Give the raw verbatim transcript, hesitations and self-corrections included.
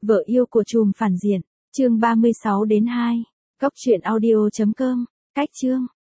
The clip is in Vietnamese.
Vợ yêu của trùm phản diện, chương ba mươi sáu đến hai. Cốc truyện audio chấm com, cách chương.